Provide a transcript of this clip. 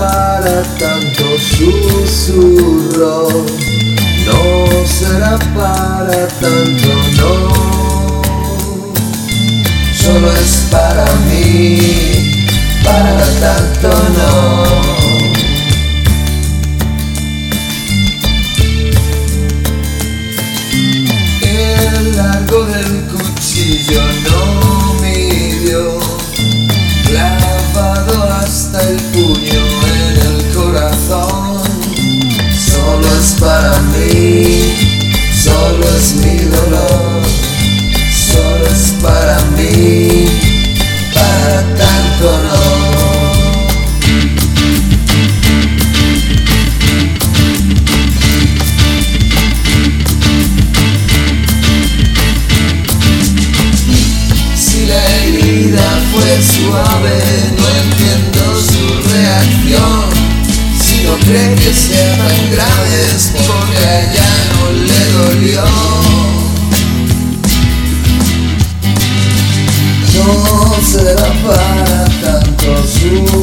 para tanto susurro, no será para tanto, no. Solo es para mí, para tanto no. El largo del cuchillo no midió, clavado hasta el puño en el corazón. Solo es para mí, solo es mi dolor. Solo es para mí, para tanto no. Si la herida fue suave, no entiendo su reacción. Si no cree que sea tan grave es porque a ella no le dolió. No será para tanto su